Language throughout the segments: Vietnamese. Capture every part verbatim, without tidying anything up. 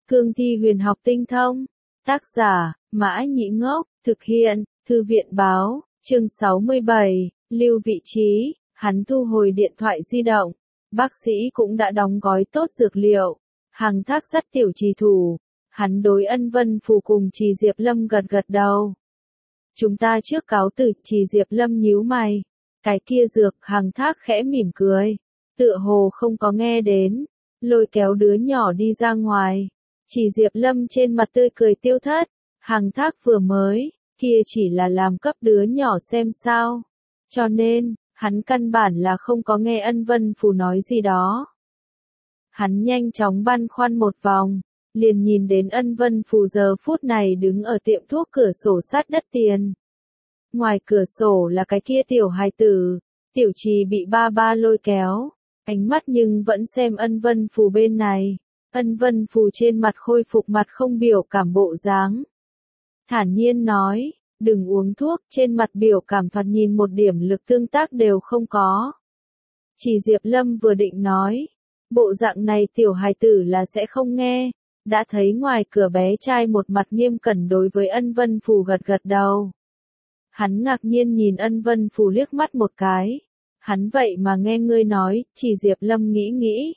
Cương thi huyền học tinh thông. Tác giả, Mã Nhĩ Ngốc, thực hiện, Thư viện Báo, chương sáu mươi bảy, lưu vị trí, hắn thu hồi điện thoại di động. Bác sĩ cũng đã đóng gói tốt dược liệu. Hằng Thác dắt tiểu trì thủ. Hắn đối Ân Vân Phù cùng Trì Diệp Lâm gật gật đầu. Chúng ta trước cáo từ. Trì Diệp Lâm nhíu mày. Cái kia dược. Hằng Thác khẽ mỉm cười. Tựa hồ không có nghe đến. Lôi kéo đứa nhỏ đi ra ngoài. Trì Diệp Lâm trên mặt tươi cười tiêu thất. Hằng Thác vừa mới, kia chỉ là làm cấp đứa nhỏ xem sao. Cho nên, hắn căn bản là không có nghe Ân Vân Phù nói gì đó. Hắn nhanh chóng băn khoăn một vòng, liền nhìn đến Ân Vân Phù giờ phút này đứng ở tiệm thuốc cửa sổ sát đất tiền. Ngoài cửa sổ là cái kia tiểu hài tử, tiểu Trì bị ba ba lôi kéo, ánh mắt nhưng vẫn xem Ân Vân Phù bên này. Ân Vân Phù trên mặt khôi phục mặt không biểu cảm bộ dáng. Thản nhiên nói, đừng uống thuốc, trên mặt biểu cảm thoạt nhìn một điểm lực tương tác đều không có. Trì Diệp Lâm vừa định nói, bộ dạng này tiểu hài tử là sẽ không nghe, đã thấy ngoài cửa bé trai một mặt nghiêm cẩn đối với Ân Vân Phù gật gật đầu. Hắn ngạc nhiên nhìn Ân Vân Phù liếc mắt một cái, hắn vậy mà nghe ngươi nói. Trì Diệp Lâm nghĩ nghĩ.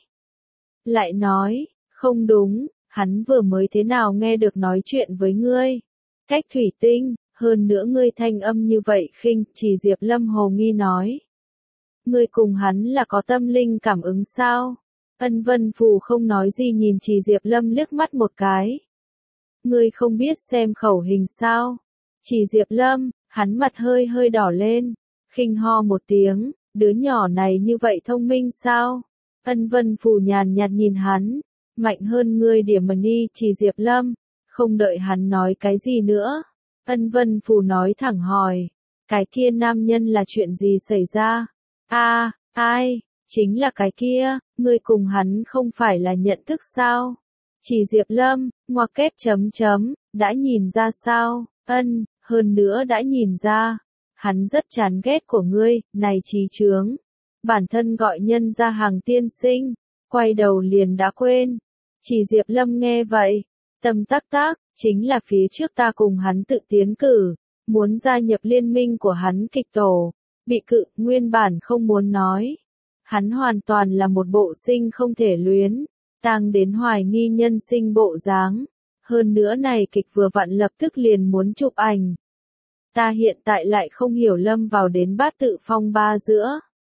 Lại nói, không đúng, hắn vừa mới thế nào nghe được nói chuyện với ngươi. Cách thủy tinh, hơn nữa ngươi thanh âm như vậy khinh. Trì Diệp Lâm hồ nghi nói. Ngươi cùng hắn là có tâm linh cảm ứng sao? Ân Vân Phù không nói gì nhìn Trì Diệp Lâm liếc mắt một cái. Ngươi không biết xem khẩu hình sao? Trì Diệp Lâm, hắn mặt hơi hơi đỏ lên, khinh ho một tiếng, đứa nhỏ này như vậy thông minh sao? Ân Vân Phù nhàn nhạt nhìn hắn, mạnh hơn ngươi điểm mà đi. Trì Diệp Lâm, không đợi hắn nói cái gì nữa. Ân Vân Phù nói thẳng hỏi, cái kia nam nhân là chuyện gì xảy ra? A, à, ai? Chính là cái kia, ngươi cùng hắn không phải là nhận thức sao? Trì Diệp Lâm, ngoặc kép chấm chấm, đã nhìn ra sao? Ân, hơn nữa đã nhìn ra. Hắn rất chán ghét của ngươi, này trí chướng. Bản thân gọi nhân ra hàng tiên sinh, quay đầu liền đã quên. Trì Diệp Lâm nghe vậy, tâm tắc tác, chính là phía trước ta cùng hắn tự tiến cử, muốn gia nhập liên minh của hắn kịch tổ, bị cự, nguyên bản không muốn nói. Hắn hoàn toàn là một bộ sinh không thể luyến, tang đến hoài nghi nhân sinh bộ dáng. Hơn nữa này kịch vừa vặn lập tức liền muốn chụp ảnh. Ta hiện tại lại không hiểu lâm vào đến bát tự phong ba giữa.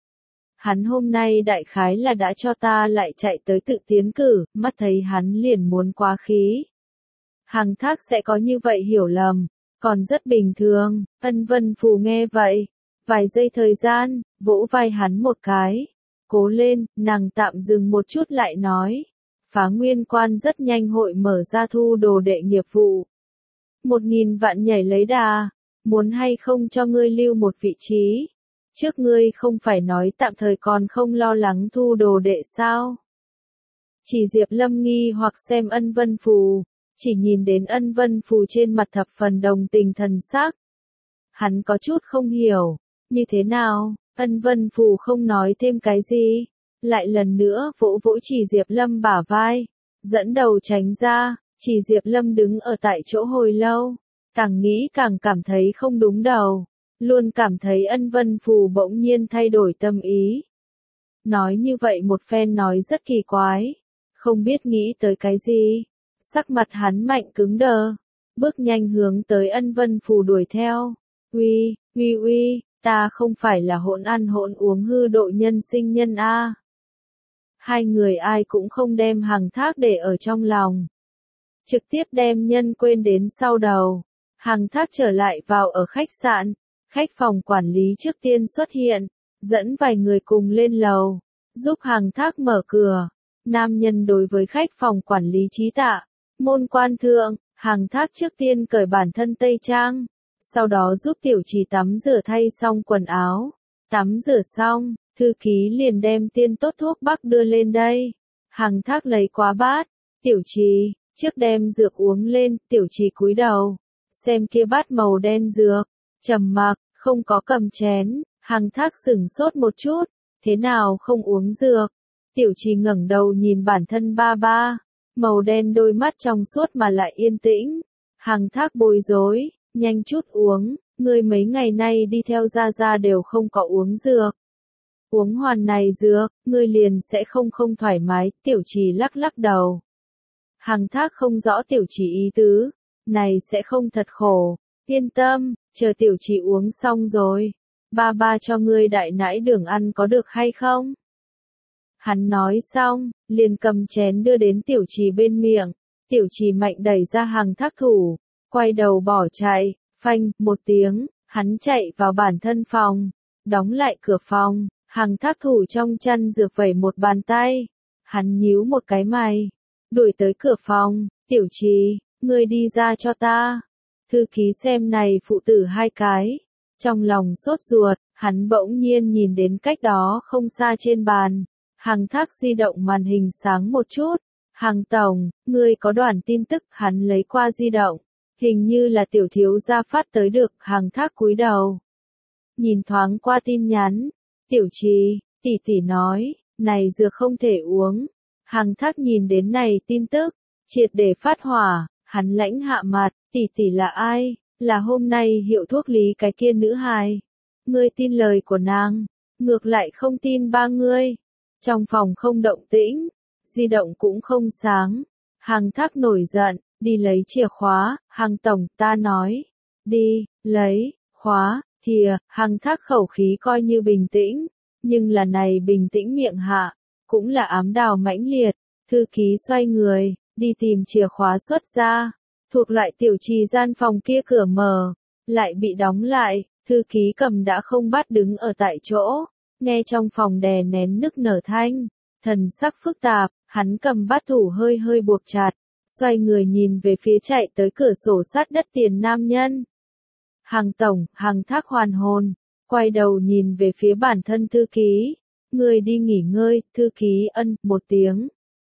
Hắn hôm nay đại khái là đã cho ta lại chạy tới tự tiến cử, mắt thấy hắn liền muốn quá khí. Hằng Thác sẽ có như vậy hiểu lầm, còn rất bình thường. Ân Vân Phù nghe vậy, vài giây thời gian, vỗ vai hắn một cái. Cố lên, nàng tạm dừng một chút lại nói. Phá Nguyên Quan rất nhanh hội mở ra thu đồ đệ nghiệp vụ. Một nghìn vạn nhảy lấy đà, muốn hay không cho ngươi lưu một vị trí. Trước ngươi không phải nói tạm thời còn không lo lắng thu đồ đệ sao? Chỉ Diệp Lâm nghi hoặc xem Ân Vân Phù, chỉ nhìn đến Ân Vân Phù trên mặt thập phần đồng tình thần sắc. Hắn có chút không hiểu, như thế nào? Ân Vân Phù không nói thêm cái gì, lại lần nữa vỗ vỗ Chỉ Diệp Lâm bả vai, dẫn đầu tránh ra. Chỉ Diệp Lâm đứng ở tại chỗ hồi lâu, càng nghĩ càng cảm thấy không đúng đầu, luôn cảm thấy Ân Vân Phù bỗng nhiên thay đổi tâm ý. Nói như vậy một phen nói rất kỳ quái, không biết nghĩ tới cái gì. Sắc mặt hắn mạnh cứng đờ, bước nhanh hướng tới Ân Vân Phù đuổi theo. Uy, uy uy, ta không phải là hỗn ăn hỗn uống hư độ nhân sinh nhân a. Hai người ai cũng không đem Hằng Thác để ở trong lòng, trực tiếp đem nhân quên đến sau đầu. Hằng Thác trở lại vào ở khách sạn, khách phòng quản lý trước tiên xuất hiện, dẫn vài người cùng lên lầu, giúp Hằng Thác mở cửa. Nam nhân đối với khách phòng quản lý trí tạ, môn quan thượng. Hằng Thác trước tiên cởi bản thân tây trang, sau đó giúp tiểu Trì tắm rửa thay xong quần áo. Tắm rửa xong, thư ký liền đem tiên tốt thuốc bắc đưa lên đây. Hằng Thác lấy quá bát, tiểu Trì, trước đem dược uống lên. Tiểu Trì cúi đầu, xem kia bát màu đen dược, trầm mặc, không có cầm chén. Hằng Thác sửng sốt một chút, thế nào không uống dược? Tiểu Trì ngẩng đầu nhìn bản thân ba ba, màu đen đôi mắt trong suốt mà lại yên tĩnh. Hằng Thác bối rối, nhanh chút uống, ngươi mấy ngày nay đi theo Gia Gia đều không có uống dược. Uống hoàn này dược, ngươi liền sẽ không không thoải mái, Tiểu Trì lắc lắc đầu. Hằng Thác không rõ Tiểu Trì ý tứ, này sẽ không thật khổ, yên tâm, chờ Tiểu Trì uống xong rồi, ba ba cho ngươi đại nãi đường ăn có được hay không? Hắn nói xong, liền cầm chén đưa đến Tiểu Trì bên miệng, Tiểu Trì mạnh đẩy ra Hằng Thác thủ, quay đầu bỏ chạy, phanh, một tiếng, hắn chạy vào bản thân phòng, đóng lại cửa phòng, Hằng Thác thủ trong chăn dược vẩy một bàn tay, hắn nhíu một cái mày, đuổi tới cửa phòng, Tiểu Trì, ngươi đi ra cho ta. Thư ký xem này phụ tử hai cái, trong lòng sốt ruột, hắn bỗng nhiên nhìn đến cách đó không xa trên bàn, Hằng Thác di động màn hình sáng một chút, Hằng tổng, ngươi có đoạn tin tức, hắn lấy qua di động, hình như là Tiểu thiếu gia phát tới được, Hằng Thác cúi đầu. Nhìn thoáng qua tin nhắn, Tiểu Trì, tỷ tỷ nói, này dược không thể uống. Hằng Thác nhìn đến này tin tức, triệt để phát hỏa, hắn lãnh hạ mặt, tỷ tỷ là ai, là hôm nay hiệu thuốc lý cái kia nữ hài. Ngươi tin lời của nàng, ngược lại không tin ba ngươi. Trong phòng không động tĩnh, di động cũng không sáng. Hằng Thác nổi giận, đi lấy chìa khóa, Hằng tổng, ta nói, đi, lấy, khóa, thìa, Hằng Thác khẩu khí coi như bình tĩnh, nhưng là này bình tĩnh miệng hạ, cũng là ám đào mãnh liệt, thư ký xoay người, đi tìm chìa khóa xuất ra, thuộc lại Tiểu Trì gian phòng kia cửa mở, lại bị đóng lại, thư ký cầm đã không bắt đứng ở tại chỗ, nghe trong phòng đè nén nức nở thanh, thần sắc phức tạp, hắn cầm bát thủ hơi hơi buộc chặt, xoay người nhìn về phía chạy tới cửa sổ sát đất tiền nam nhân. Hằng tổng, Hằng Thác hoàn hồn, quay đầu nhìn về phía bản thân thư ký, người đi nghỉ ngơi, thư ký ân, một tiếng.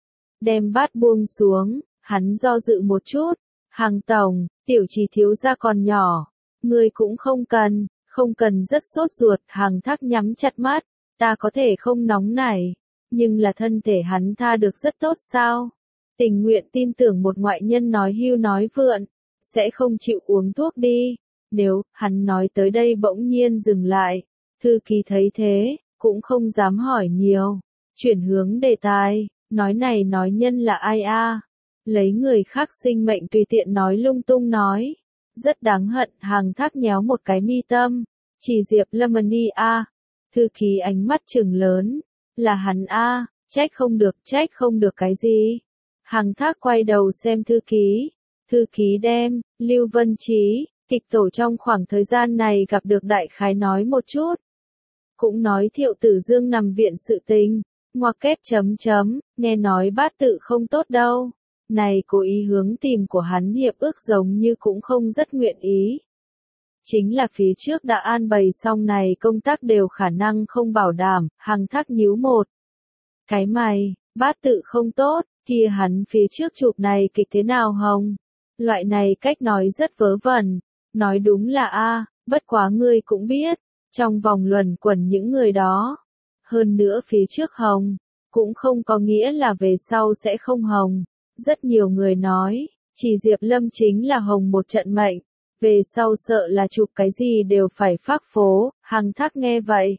Đem bát buông xuống, hắn do dự một chút, Hằng tổng, Tiểu Trì thiếu gia còn nhỏ, người cũng không cần, không cần rất sốt ruột, Hằng Thác nhắm chặt mắt, ta có thể không nóng nảy, nhưng là thân thể hắn tha được rất tốt sao? Tình nguyện tin tưởng một ngoại nhân nói hưu nói vượn, sẽ không chịu uống thuốc đi. Nếu, hắn nói tới đây bỗng nhiên dừng lại, thư ký thấy thế, cũng không dám hỏi nhiều, chuyển hướng đề tài, nói này nói nhân là ai a? Lấy người khác sinh mệnh tùy tiện nói lung tung nói, rất đáng hận. Hằng Thác nhéo một cái mi tâm, chỉ Diệp Lemony a. Thư ký ánh mắt trừng lớn, là hắn a, trách không được, trách không được cái gì. Hằng Thác quay đầu xem thư ký, thư ký đem, Lưu Vân Trí, kịch tổ trong khoảng thời gian này gặp được đại khái nói một chút. Cũng nói Thiệu Tử Dương nằm viện sự tình, ngoặc kép chấm chấm, nghe nói bát tự không tốt đâu. Này cố ý hướng tìm của hắn hiệp ước giống như cũng không rất nguyện ý. Chính là phía trước đã an bày xong này công tác đều khả năng không bảo đảm, Hằng Thác nhíu một cái mày, bát tự không tốt, kia hắn phía trước chụp này kịch thế nào hông? Loại này cách nói rất vớ vẩn, nói đúng là a, bất quá ngươi cũng biết, trong vòng luẩn quẩn những người đó. Hơn nữa phía trước hồng, cũng không có nghĩa là về sau sẽ không hồng. Rất nhiều người nói, chỉ Diệp Lâm chính là hồng một trận mệnh, về sau sợ là chụp cái gì đều phải phác phố. Hằng Thác nghe vậy,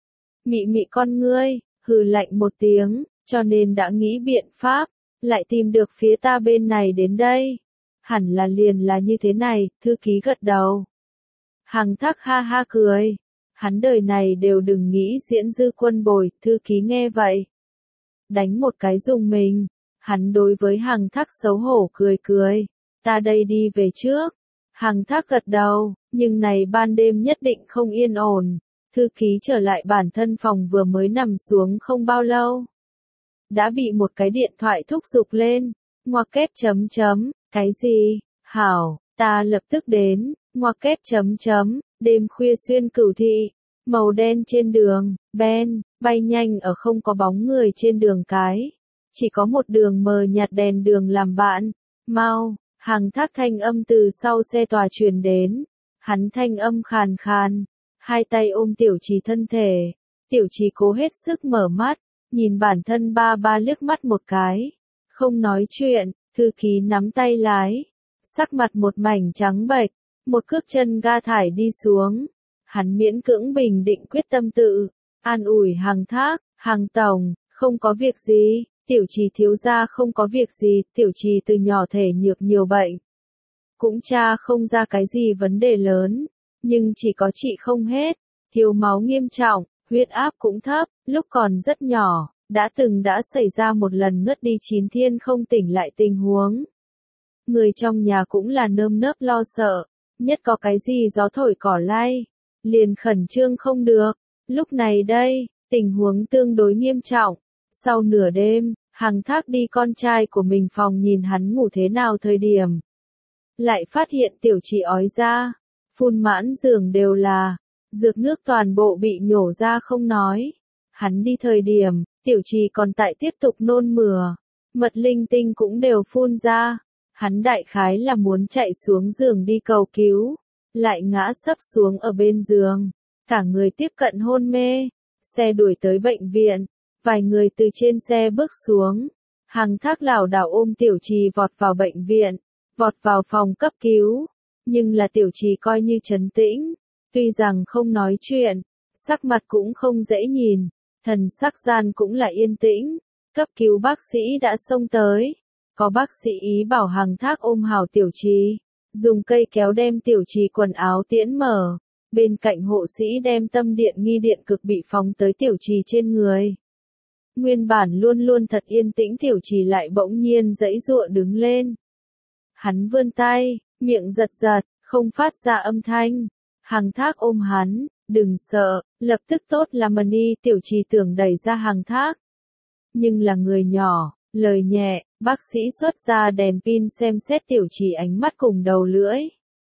mị mị con ngươi, hừ lạnh một tiếng, cho nên đã nghĩ biện pháp, lại tìm được phía ta bên này đến đây. Hẳn là liền là như thế này, thư ký gật đầu. Hằng Thác ha ha cười, hắn đời này đều đừng nghĩ diễn dư quân bồi, thư ký nghe vậy, đánh một cái dùng mình, hắn đối với Hằng Thác xấu hổ cười cười, ta đây đi về trước. Hằng Thác gật đầu, nhưng này ban đêm nhất định không yên ổn, thư ký trở lại bản thân phòng vừa mới nằm xuống không bao lâu. Đã bị một cái điện thoại thúc giục lên, ngoặc kép chấm chấm, cái gì, hảo, ta lập tức đến, ngoặc kép chấm chấm, đêm khuya xuyên Cửu Thị, màu đen trên đường, Ben, bay nhanh ở không có bóng người trên đường cái, chỉ có một đường mờ nhạt đèn đường làm bạn, mau, Hằng Thác thanh âm từ sau xe tòa truyền đến, hắn thanh âm khàn khàn, hai tay ôm Tiểu Trì thân thể, Tiểu Trì cố hết sức mở mắt, nhìn bản thân ba ba liếc mắt một cái, Không nói chuyện, thư ký nắm tay lái. Sắc mặt một mảnh trắng bệch, một cước chân ga thải đi xuống. Hắn miễn cưỡng bình định quyết tâm tự, an ủi Hằng Thác, Hằng tổng, không có việc gì, Tiểu Trì thiếu gia không có việc gì, Tiểu Trì từ nhỏ thể nhược nhiều bệnh. Cũng tra không ra cái gì vấn đề lớn, nhưng chỉ có trị không hết, thiếu máu nghiêm trọng, huyết áp cũng thấp, lúc còn rất nhỏ, đã từng đã xảy ra một lần ngất đi chín thiên không tỉnh lại tình huống. Người trong nhà cũng là nơm nớp lo sợ, nhất có cái gì gió thổi cỏ lay, liền khẩn trương không được. Lúc này đây, tình huống tương đối nghiêm trọng. Sau nửa đêm, Hằng Thác đi con trai của mình phòng nhìn hắn ngủ thế nào thời điểm. Lại phát hiện Tiểu Trì ói ra, phun mãn giường đều là, dược nước toàn bộ bị nhổ ra không nói. Hắn đi thời điểm, Tiểu Trì còn tại tiếp tục nôn mửa, mật linh tinh cũng đều phun ra. Hắn đại khái là muốn chạy xuống giường đi cầu cứu, lại ngã sấp xuống ở bên giường, cả người tiếp cận hôn mê. Xe đuổi tới bệnh viện, vài người từ trên xe bước xuống. Hằng Thác lảo đảo ôm Tiểu Trì vọt vào bệnh viện, vọt vào phòng cấp cứu, nhưng là Tiểu Trì coi như trấn tĩnh, tuy rằng không nói chuyện, sắc mặt cũng không dễ nhìn, thần sắc gian cũng là yên tĩnh. Cấp cứu bác sĩ đã xông tới, có bác sĩ ý bảo Hằng Thác ôm hảo Tiểu Trì, dùng cây kéo đem Tiểu Trì quần áo tiễn mở, bên cạnh hộ sĩ đem tâm điện nghi điện cực bị phóng tới Tiểu Trì trên người. Nguyên bản luôn luôn thật yên tĩnh Tiểu Trì lại bỗng nhiên giãy giụa đứng lên. Hắn vươn tay, miệng giật giật, không phát ra âm thanh. Hằng Thác ôm hắn, đừng sợ, lập tức tốt là mani. Tiểu Trì tưởng đẩy ra Hằng Thác, nhưng là người nhỏ, lời nhẹ. Bác sĩ xuất ra đèn pin xem xét Tiểu Trì ánh mắt cùng đầu lưỡi.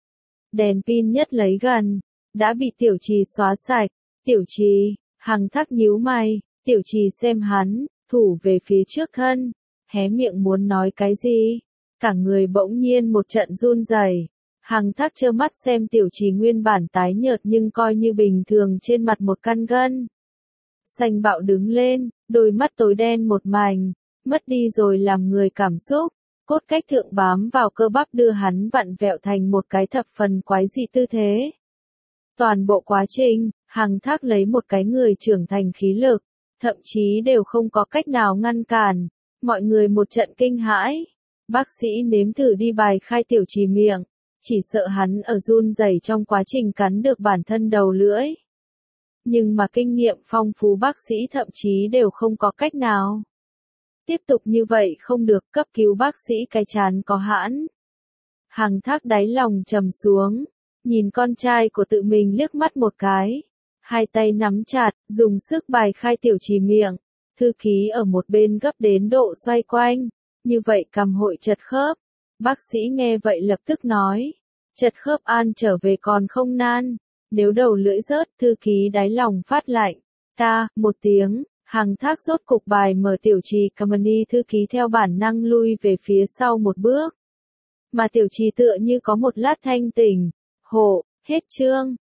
Đèn pin nhất lấy gần, đã bị Tiểu Trì xóa sạch. Tiểu Trì, Hằng Thác nhíu mày, Tiểu Trì xem hắn, thủ về phía trước thân, hé miệng muốn nói cái gì, cả người bỗng nhiên một trận run rẩy. Hằng Thác trơ mắt xem Tiểu Trì nguyên bản tái nhợt nhưng coi như bình thường trên mặt một căn gân xanh bạo đứng lên, đôi mắt tối đen một mảnh, mất đi rồi làm người cảm xúc, cốt cách thượng bám vào cơ bắp đưa hắn vặn vẹo thành một cái thập phần quái dị tư thế. Toàn bộ quá trình, Hằng Thác lấy một cái người trưởng thành khí lực, thậm chí đều không có cách nào ngăn cản, mọi người một trận kinh hãi. Bác sĩ nếm thử đi bài khai Tiểu Trì miệng, chỉ sợ hắn ở run rẩy trong quá trình cắn được bản thân đầu lưỡi. Nhưng mà kinh nghiệm phong phú bác sĩ thậm chí đều không có cách nào. Tiếp tục như vậy không được, cấp cứu bác sĩ cái chán có hãn. Hằng Thác đáy lòng trầm xuống, nhìn con trai của tự mình liếc mắt một cái. Hai tay nắm chặt, dùng sức bài khai Tiểu Trì miệng. Thư ký ở một bên gấp đến độ xoay quanh. Như vậy cầm hội chật khớp. Bác sĩ nghe vậy lập tức nói. Chật khớp an trở về còn không nan. Nếu đầu lưỡi rớt, thư ký đáy lòng phát lạnh. Ta, một tiếng. Hằng Thác rốt cục bài mở Tiểu Trì Kamani, thư ký theo bản năng lui về phía sau một bước. Mà Tiểu Trì tựa như có một lát thanh tỉnh. Hộ, hết chương.